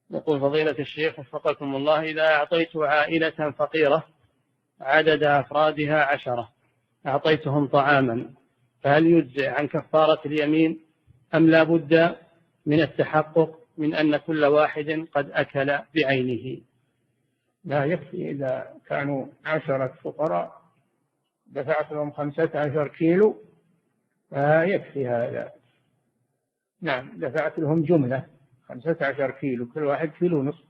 يقول فضيلة الشيخ وفقكم الله: إذا أعطيت عائلة فقيرة عدد أفرادها 10 أعطيتهم طعاما، فهل يجزئ عن كفارة اليمين أم لا بد من التحقق من أن كل واحد قد أكل بعينه؟ لا، يكفي إذا كانوا 10 فقراء دفعت لهم 15 كيلو فيكفي هذا. نعم، دفعت لهم جملة 15 كيلو، كل واحد كيلو نصف.